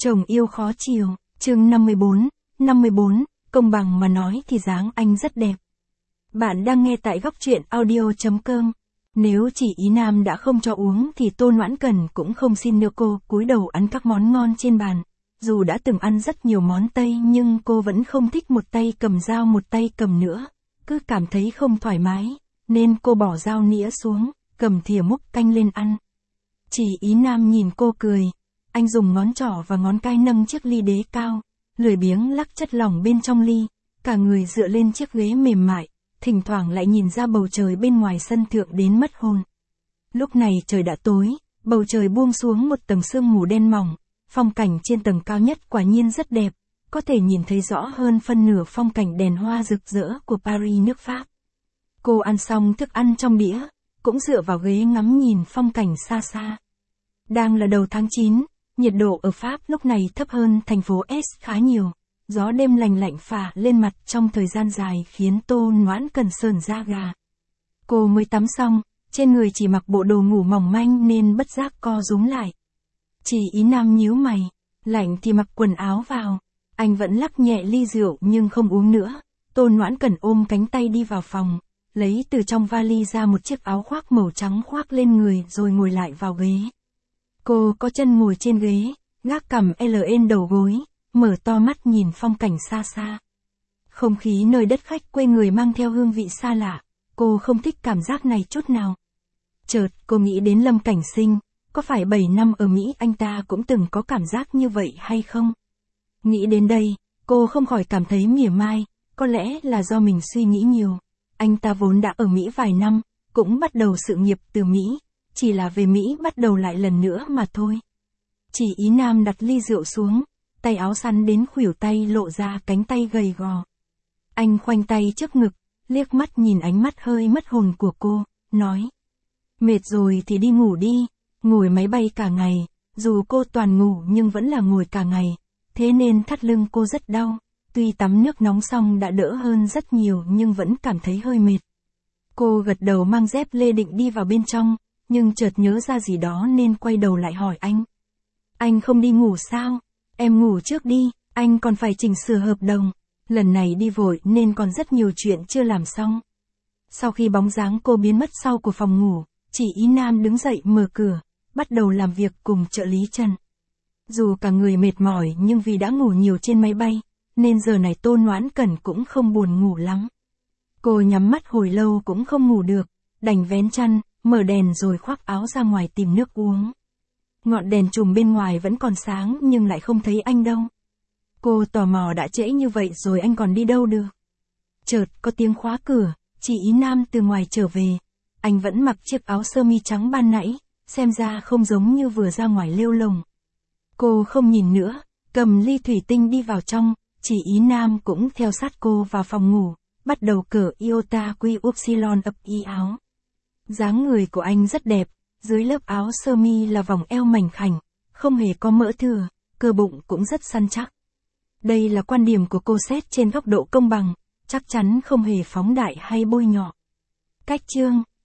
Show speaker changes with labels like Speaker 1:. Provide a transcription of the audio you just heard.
Speaker 1: Chồng yêu khó chiều, chương 54, công bằng mà nói thì dáng anh rất đẹp. Bạn đang nghe tại góc truyện audio.com. Nếu chỉ ý nam đã không cho uống thì Tô Noãn Cần cũng không xin nữa, cô cúi đầu ăn các món ngon trên bàn. Dù đã từng ăn rất nhiều món Tây nhưng cô vẫn không thích một tay cầm dao một tay cầm nữa. Cứ cảm thấy không thoải mái, nên cô bỏ dao nĩa xuống, cầm thìa múc canh lên ăn. Chỉ ý nam nhìn cô cười. Anh dùng ngón trỏ và ngón cái nâng chiếc ly đế cao, lười biếng lắc chất lỏng bên trong ly, cả người dựa lên chiếc ghế mềm mại, thỉnh thoảng lại nhìn ra bầu trời bên ngoài sân thượng đến mất hồn. Lúc này trời đã tối, bầu trời buông xuống một tầng sương mù đen mỏng, phong cảnh trên tầng cao nhất quả nhiên rất đẹp, có thể nhìn thấy rõ hơn phân nửa phong cảnh đèn hoa rực rỡ của Paris nước Pháp. Cô ăn xong thức ăn trong đĩa, cũng dựa vào ghế ngắm nhìn phong cảnh xa xa. Đang là đầu tháng 9, nhiệt độ ở Pháp lúc này thấp hơn thành phố S khá nhiều, gió đêm lành lạnh phả lên mặt trong thời gian dài khiến Tô Noãn Cần sởn da gà. Cô mới tắm xong, trên người chỉ mặc bộ đồ ngủ mỏng manh nên bất giác co rúm lại. Chỉ ý nam nhíu mày, lạnh thì mặc quần áo vào, anh vẫn lắc nhẹ ly rượu nhưng không uống nữa. Tô Noãn Cần ôm cánh tay đi vào phòng, lấy từ trong vali ra một chiếc áo khoác màu trắng khoác lên người rồi ngồi lại vào ghế. Cô có chân ngồi trên ghế, gác cằm lên đầu gối, mở to mắt nhìn phong cảnh xa xa. Không khí nơi đất khách quê người mang theo hương vị xa lạ, cô không thích cảm giác này chút nào. Chợt cô nghĩ đến Lâm Cảnh Sinh, có phải 7 năm ở Mỹ anh ta cũng từng có cảm giác như vậy hay không? Nghĩ đến đây, cô không khỏi cảm thấy mỉa mai, có lẽ là do mình suy nghĩ nhiều. Anh ta vốn đã ở Mỹ vài năm, cũng bắt đầu sự nghiệp từ Mỹ. Chỉ là về Mỹ bắt đầu lại lần nữa mà thôi. Chỉ ý nam đặt ly rượu xuống, tay áo sắn đến khuỷu tay lộ ra cánh tay gầy gò. Anh khoanh tay trước ngực, liếc mắt nhìn ánh mắt hơi mất hồn của cô, nói. Mệt rồi thì đi ngủ đi, ngồi máy bay cả ngày, dù cô toàn ngủ nhưng vẫn là ngồi cả ngày, thế nên thắt lưng cô rất đau, tuy tắm nước nóng xong đã đỡ hơn rất nhiều nhưng vẫn cảm thấy hơi mệt. Cô gật đầu mang dép lê định đi vào bên trong. Nhưng chợt nhớ ra gì đó nên quay đầu lại hỏi anh. Anh không đi ngủ sao? Em ngủ trước đi, anh còn phải chỉnh sửa hợp đồng. Lần này đi vội nên còn rất nhiều chuyện chưa làm xong. Sau khi bóng dáng cô biến mất sau của phòng ngủ, chỉ ý nam đứng dậy mở cửa, bắt đầu làm việc cùng trợ lý Trần. Dù cả người mệt mỏi nhưng vì đã ngủ nhiều trên máy bay, nên giờ này Tô Noãn Cần cũng không buồn ngủ lắm. Cô nhắm mắt hồi lâu cũng không ngủ được, đành vén chăn, mở đèn rồi khoác áo ra ngoài tìm nước uống. Ngọn đèn chùm bên ngoài vẫn còn sáng nhưng lại không thấy anh đâu. Cô tò mò đã trễ như vậy rồi anh còn đi đâu được. Chợt có tiếng khóa cửa, chỉ ý nam từ ngoài trở về. Anh vẫn mặc chiếc áo sơ mi trắng ban nãy, xem ra không giống như vừa ra ngoài lêu lồng. Cô không nhìn nữa, cầm ly thủy tinh đi vào trong, chỉ ý nam cũng theo sát cô vào phòng ngủ, bắt đầu cởi iota quy upsilon ập y áo. Dáng người của anh rất đẹp, dưới lớp áo sơ mi là vòng eo mảnh khảnh, không hề có mỡ thừa, cơ bụng cũng rất săn chắc. Đây là quan điểm của cô xét trên góc độ công bằng, chắc chắn không hề phóng đại hay bôi nhọ. Cách chương